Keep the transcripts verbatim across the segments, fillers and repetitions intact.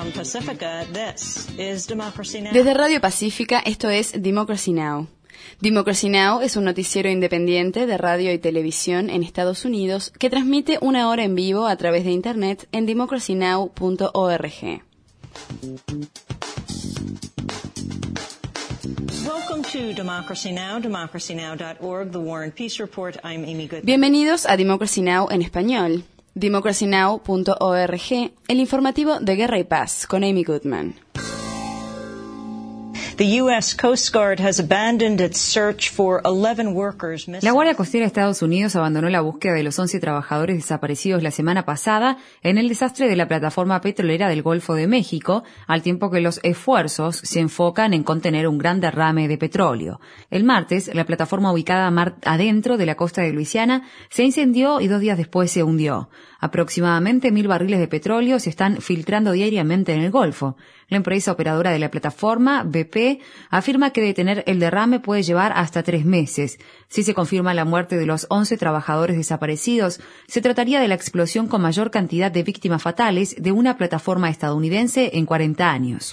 Desde Radio Pacífica, esto es Democracy Now! Democracy Now! Es un noticiero independiente de radio y televisión en Estados Unidos que transmite una hora en vivo a través de Internet en democracy now punto org. Bienvenidos a Democracy Now! En español. democracy now punto org, el informativo de Guerra y Paz, con Amy Goodman. The U S Coast Guard has abandoned its search for eleven workers missing. La Guardia Costera de Estados Unidos abandonó la búsqueda de los once trabajadores desaparecidos la semana pasada en el desastre de la plataforma petrolera del Golfo de México, al tiempo que los esfuerzos se enfocan en contener un gran derrame de petróleo. El martes, la plataforma ubicada mar adentro de la costa de Luisiana se incendió y dos días después se hundió. Aproximadamente mil barriles de petróleo se están filtrando diariamente en el Golfo. La empresa operadora de la plataforma, B P, afirma que detener el derrame puede llevar hasta tres meses. Si se confirma la muerte de los once trabajadores desaparecidos, se trataría de la explosión con mayor cantidad de víctimas fatales de una plataforma estadounidense en cuarenta años.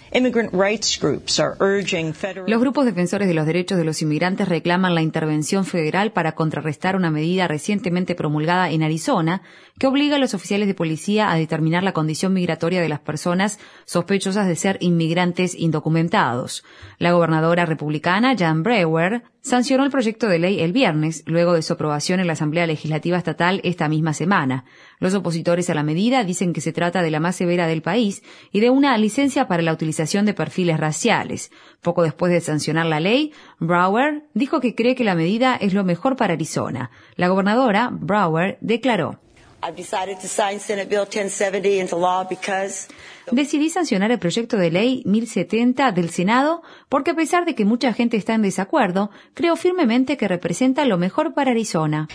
Los grupos defensores de los derechos de los inmigrantes reclaman la intervención federal para contrarrestar una medida recientemente promulgada en Arizona que obliga a los oficiales de policía a determinar la condición migratoria de las personas sospechosas de ser inmigrantes indocumentados. La gobernadora republicana Jan Brewer sancionó el proyecto de ley el viernes, luego de su aprobación en la Asamblea Legislativa Estatal esta misma semana. Los opositores a la medida dicen que se trata de la más severa del país y de una licencia para la utilización de perfiles raciales. Poco después de sancionar la ley, Brewer dijo que cree que la medida es lo mejor para Arizona. La gobernadora, Brewer, declaró: Decidí sancionar el proyecto de ley mil setenta del Senado porque, a pesar de que mucha gente está en desacuerdo, creo firmemente que representa lo mejor para Arizona.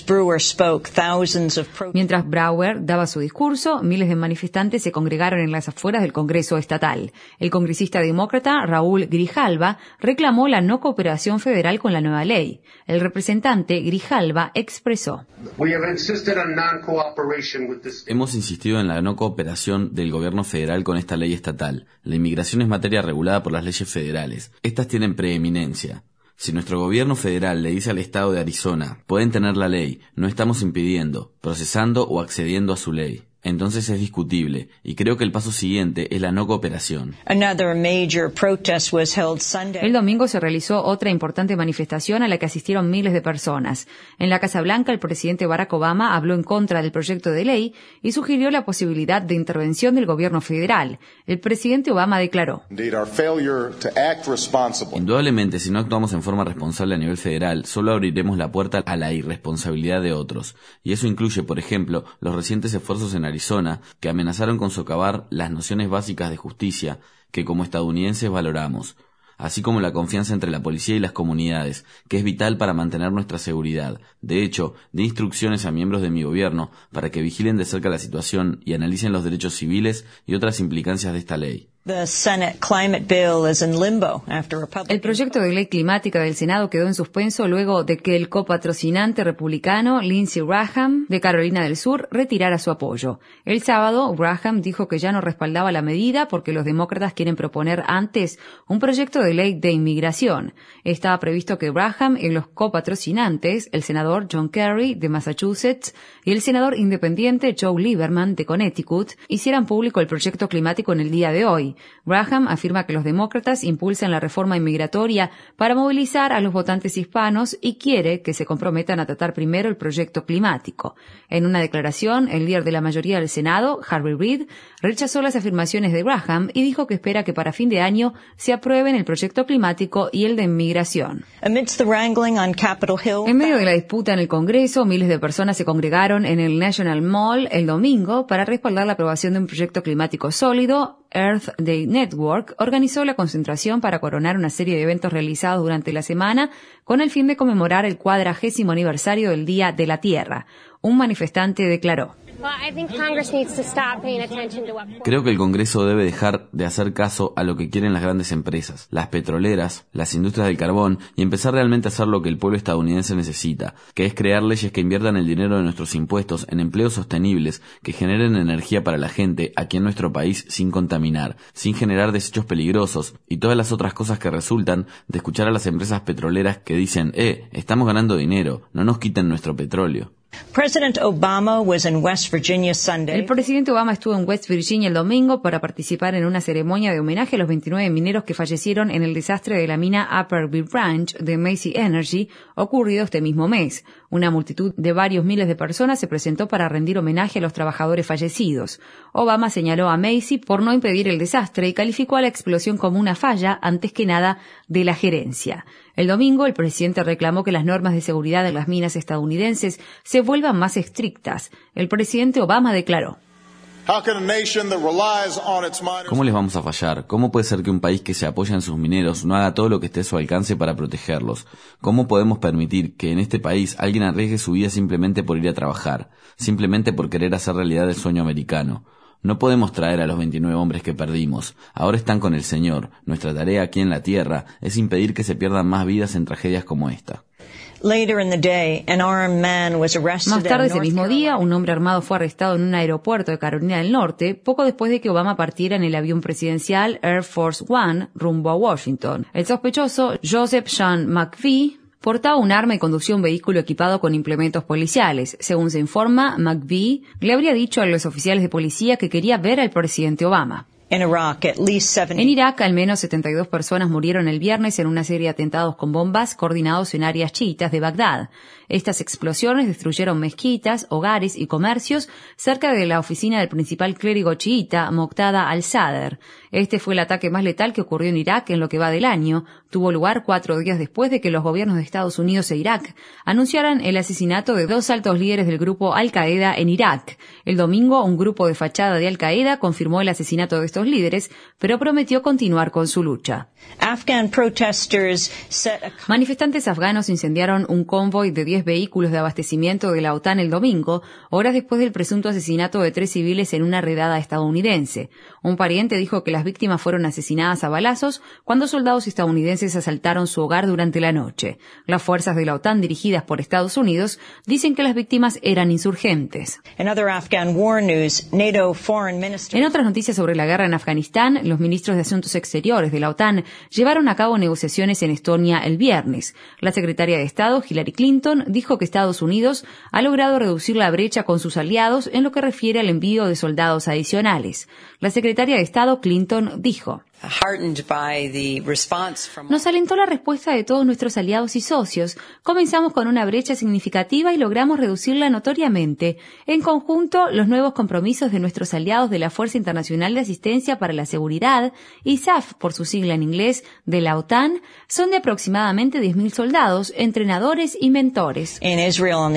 Mientras Brewer daba su discurso, miles de manifestantes se congregaron en las afueras del Congreso estatal. El congresista demócrata Raúl Grijalva reclamó la no cooperación federal con la nueva ley. El representante Grijalva expresó: Hemos insistido en la no cooperación del gobierno federal con esta ley estatal. La inmigración es materia regulada por las leyes federales. Estas tienen preeminencia. Si nuestro gobierno federal le dice al estado de Arizona, pueden tener la ley, no estamos impidiendo, procesando o accediendo a su ley. Entonces es discutible, y creo que el paso siguiente es la no cooperación. El domingo se realizó otra importante manifestación a la que asistieron miles de personas. En la Casa Blanca, el presidente Barack Obama habló en contra del proyecto de ley y sugirió la posibilidad de intervención del gobierno federal. El presidente Obama declaró: Indudablemente, si no actuamos en forma responsable a nivel federal, solo abriremos la puerta a la irresponsabilidad de otros. Y eso incluye, por ejemplo, los recientes esfuerzos en Arizona, que amenazaron con socavar las nociones básicas de justicia que como estadounidenses valoramos, así como la confianza entre la policía y las comunidades, que es vital para mantener nuestra seguridad. De hecho, di instrucciones a miembros de mi gobierno para que vigilen de cerca la situación y analicen los derechos civiles y otras implicancias de esta ley. El proyecto de ley climática del Senado quedó en suspenso luego de que el copatrocinante republicano Lindsey Graham, de Carolina del Sur, retirara su apoyo. El sábado, Graham dijo que ya no respaldaba la medida porque los demócratas quieren proponer antes un proyecto de ley de inmigración. Estaba previsto que Graham y los copatrocinantes, el senador John Kerry, de Massachusetts, y el senador independiente Joe Lieberman, de Connecticut, hicieran público el proyecto climático en el día de hoy. Graham afirma que los demócratas impulsan la reforma inmigratoria para movilizar a los votantes hispanos y quiere que se comprometan a tratar primero el proyecto climático. En una declaración, el líder de la mayoría del Senado, Harry Reid, rechazó las afirmaciones de Graham y dijo que espera que para fin de año se aprueben el proyecto climático y el de inmigración. En medio de la disputa en el Congreso, miles de personas se congregaron en el National Mall el domingo para respaldar la aprobación de un proyecto climático sólido. Earth Day Network organizó la concentración para coronar una serie de eventos realizados durante la semana con el fin de conmemorar el cuadragésimo aniversario del Día de la Tierra. Un manifestante declaró: Creo que el Congreso debe dejar de hacer caso a lo que quieren las grandes empresas, las petroleras, las industrias del carbón, y empezar realmente a hacer lo que el pueblo estadounidense necesita, que es crear leyes que inviertan el dinero de nuestros impuestos en empleos sostenibles, que generen energía para la gente aquí en nuestro país sin contaminar, sin generar desechos peligrosos y todas las otras cosas que resultan de escuchar a las empresas petroleras que dicen, eh, estamos ganando dinero, no nos quiten nuestro petróleo. President Obama was in West Virginia Sunday. El presidente Obama estuvo en West Virginia el domingo para participar en una ceremonia de homenaje a los veintinueve mineros que fallecieron en el desastre de la mina Upper Bear Branch de Massey Energy ocurrido este mismo mes. Una multitud de varios miles de personas se presentó para rendir homenaje a los trabajadores fallecidos. Obama señaló a Massey por no impedir el desastre y calificó a la explosión como una falla, antes que nada, de la gerencia. El domingo, el presidente reclamó que las normas de seguridad de las minas estadounidenses se vuelvan más estrictas. El presidente Obama declaró: ¿Cómo les vamos a fallar? ¿Cómo puede ser que un país que se apoya en sus mineros no haga todo lo que esté a su alcance para protegerlos? ¿Cómo podemos permitir que en este país alguien arriesgue su vida simplemente por ir a trabajar, simplemente por querer hacer realidad el sueño americano? No podemos traer a los veintinueve hombres que perdimos. Ahora están con el Señor. Nuestra tarea aquí en la tierra es impedir que se pierdan más vidas en tragedias como esta. Más tarde ese mismo día, un hombre armado fue arrestado en un aeropuerto de Carolina del Norte, poco después de que Obama partiera en el avión presidencial Air Force One rumbo a Washington. El sospechoso, Joseph Sean McVie, portaba un arma y conducía un vehículo equipado con implementos policiales. Según se informa, McVie le habría dicho a los oficiales de policía que quería ver al presidente Obama. En Irak, al menos setenta y dos personas murieron el viernes en una serie de atentados con bombas coordinados en áreas chiitas de Bagdad. Estas explosiones destruyeron mezquitas, hogares y comercios cerca de la oficina del principal clérigo chiita, Moqtada al-Sadr. Este fue el ataque más letal que ocurrió en Irak en lo que va del año. Tuvo lugar cuatro días después de que los gobiernos de Estados Unidos e Irak anunciaran el asesinato de dos altos líderes del grupo Al-Qaeda en Irak. El domingo, un grupo de fachada de Al-Qaeda confirmó el asesinato de estos líderes, pero prometió continuar con su lucha. Manifestantes afganos incendiaron un convoy de diez vehículos de abastecimiento de la OTAN el domingo, horas después del presunto asesinato de tres civiles en una redada estadounidense. Un pariente dijo que las víctimas fueron asesinadas a balazos cuando soldados estadounidenses asaltaron su hogar durante la noche. Las fuerzas de la OTAN dirigidas por Estados Unidos dicen que las víctimas eran insurgentes. En otras noticias sobre la guerra en Afganistán, los ministros de Asuntos Exteriores de la OTAN llevaron a cabo negociaciones en Estonia el viernes. La secretaria de Estado, Hillary Clinton, dijo que Estados Unidos ha logrado reducir la brecha con sus aliados en lo que refiere al envío de soldados adicionales. La secretaria de Estado, Clinton, dijo: Nos alentó la respuesta de todos nuestros aliados y socios. Comenzamos con una brecha significativa y logramos reducirla notoriamente. En conjunto, los nuevos compromisos de nuestros aliados de la Fuerza Internacional de Asistencia para la Seguridad, I S A F por su sigla en inglés, de la OTAN, son de aproximadamente diez mil soldados, entrenadores y mentores. En Israel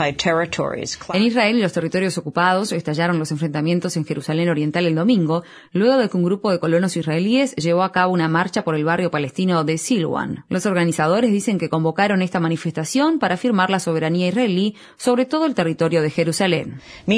y los territorios ocupados estallaron los enfrentamientos en Jerusalén Oriental el domingo, luego de que un grupo de colonos israelíes llevó a cabo una marcha por el barrio palestino de Silwan. Los organizadores dicen que convocaron esta manifestación para afirmar la soberanía israelí sobre todo el territorio de Jerusalén.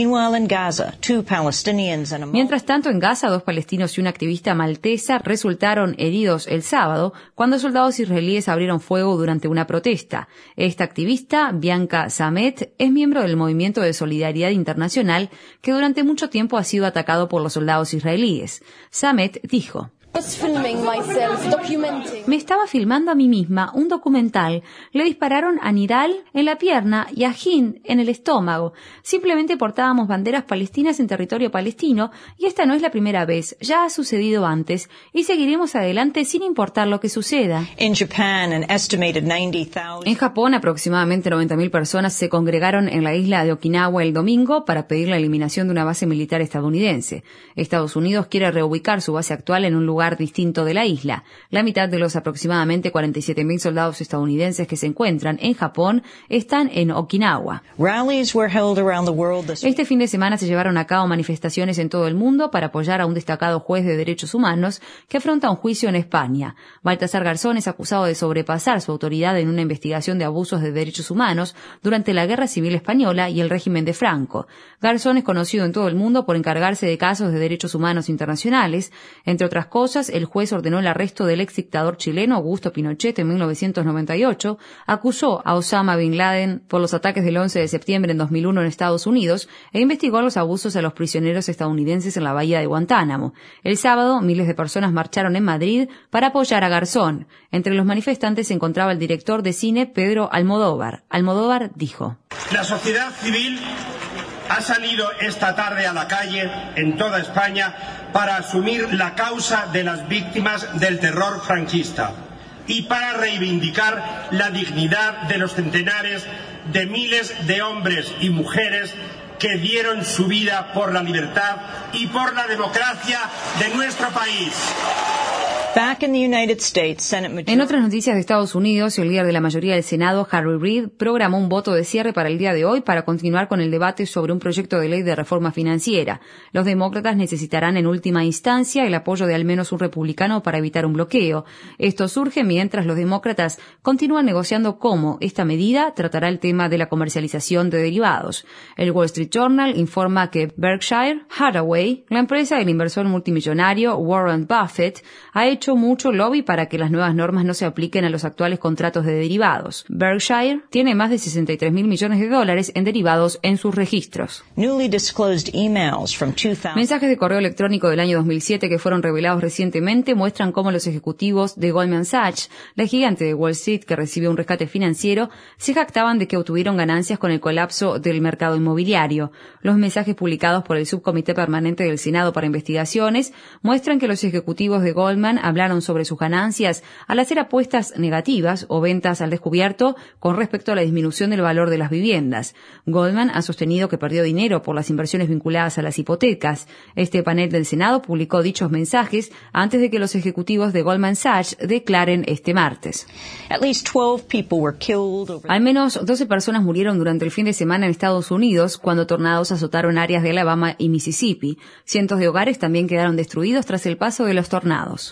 Mientras tanto, en Gaza, dos palestinos y una activista maltesa resultaron heridos el sábado cuando soldados israelíes abrieron fuego durante una protesta. Esta activista, Bianca Samet, es miembro del Movimiento de Solidaridad Internacional que durante mucho tiempo ha sido atacado por los soldados israelíes. Samet dijo: Me estaba filmando a mí misma un documental. Le dispararon a Nidal en la pierna y a Hind en el estómago. Simplemente portábamos banderas palestinas en territorio palestino y esta no es la primera vez. Ya ha sucedido antes y seguiremos adelante sin importar lo que suceda. En Japón, aproximadamente noventa mil personas se congregaron en la isla de Okinawa el domingo para pedir la eliminación de una base militar estadounidense. Estados Unidos quiere reubicar su base actual en un lugar lugar distinto de la isla. La mitad de los aproximadamente cuarenta y siete mil soldados estadounidenses que se encuentran en Japón están en Okinawa. Este fin de semana se llevaron a cabo manifestaciones en todo el mundo para apoyar a un destacado juez de derechos humanos que afronta un juicio en España. Baltasar Garzón es acusado de sobrepasar su autoridad en una investigación de abusos de derechos humanos durante la Guerra Civil Española y el régimen de Franco. Garzón es conocido en todo el mundo por encargarse de casos de derechos humanos internacionales. Entre otras cosas, el juez ordenó el arresto del ex dictador chileno Augusto Pinochet en mil novecientos noventa y ocho, acusó a Osama Bin Laden por los ataques del once de septiembre en dos mil uno en Estados Unidos e investigó los abusos a los prisioneros estadounidenses en la bahía de Guantánamo. El sábado, miles de personas marcharon en Madrid para apoyar a Garzón. Entre los manifestantes se encontraba el director de cine Pedro Almodóvar. Almodóvar dijo: La sociedad civil ha salido esta tarde a la calle en toda España para asumir la causa de las víctimas del terror franquista y para reivindicar la dignidad de los centenares de miles de hombres y mujeres que dieron su vida por la libertad y por la democracia de nuestro país. En otras noticias de Estados Unidos, el líder de la mayoría del Senado, Harry Reid, programó un voto de cierre para el día de hoy para continuar con el debate sobre un proyecto de ley de reforma financiera. Los demócratas necesitarán en última instancia el apoyo de al menos un republicano para evitar un bloqueo. Esto surge mientras los demócratas continúan negociando cómo esta medida tratará el tema de la comercialización de derivados. El Wall Street Journal informa que Berkshire Hathaway, la empresa del inversor multimillonario Warren Buffett, ha hecho mucho lobby para que las nuevas normas no se apliquen a los actuales contratos de derivados. Berkshire tiene más de sesenta y tres mil millones de dólares en derivados en sus registros. Mensajes de correo electrónico del año dos mil siete que fueron revelados recientemente muestran cómo los ejecutivos de Goldman Sachs, la gigante de Wall Street que recibió un rescate financiero, se jactaban de que obtuvieron ganancias con el colapso del mercado inmobiliario. Los mensajes publicados por el Subcomité Permanente del Senado para Investigaciones muestran que los ejecutivos de Goldman hablaron sobre sus ganancias al hacer apuestas negativas o ventas al descubierto con respecto a la disminución del valor de las viviendas. Goldman ha sostenido que perdió dinero por las inversiones vinculadas a las hipotecas. Este panel del Senado publicó dichos mensajes antes de que los ejecutivos de Goldman Sachs declaren este martes. Al menos doce personas murieron durante el fin de semana en Estados Unidos cuando tornados azotaron áreas de Alabama y Mississippi. Cientos de hogares también quedaron destruidos tras el paso de los tornados.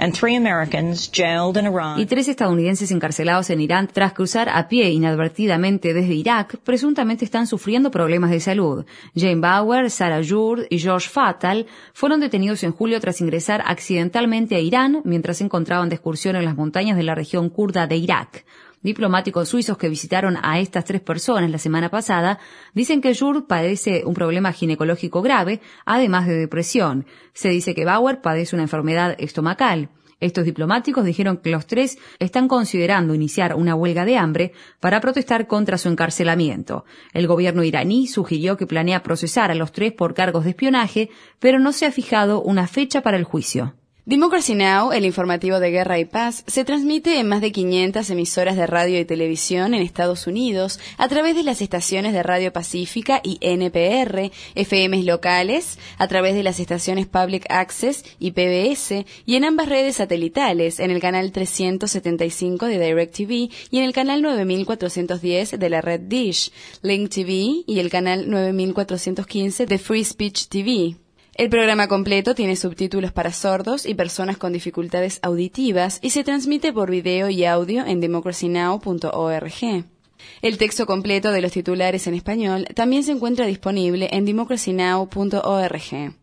Y tres estadounidenses encarcelados en Irán tras cruzar a pie inadvertidamente desde Irak presuntamente están sufriendo problemas de salud. Jane Bauer, Sarah Jurd y George Fatal fueron detenidos en julio tras ingresar accidentalmente a Irán mientras se encontraban de excursión en las montañas de la región kurda de Irak. Diplomáticos suizos que visitaron a estas tres personas la semana pasada dicen que Jurd padece un problema ginecológico grave, además de depresión. Se dice que Bauer padece una enfermedad estomacal. Estos diplomáticos dijeron que los tres están considerando iniciar una huelga de hambre para protestar contra su encarcelamiento. El gobierno iraní sugirió que planea procesar a los tres por cargos de espionaje, pero no se ha fijado una fecha para el juicio. Democracy Now!, el informativo de Guerra y Paz, se transmite en más de quinientas emisoras de radio y televisión en Estados Unidos a través de las estaciones de Radio Pacífica y N P R, F Ms locales, a través de las estaciones Public Access y P B S, y en ambas redes satelitales, en el canal trescientos setenta y cinco de DirecTV y en el canal nueve mil cuatrocientos diez de la red Dish, Link T V y el canal nueve mil cuatrocientos quince de Free Speech T V. El programa completo tiene subtítulos para sordos y personas con dificultades auditivas y se transmite por video y audio en democracy now punto org. El texto completo de los titulares en español también se encuentra disponible en democracy now punto org.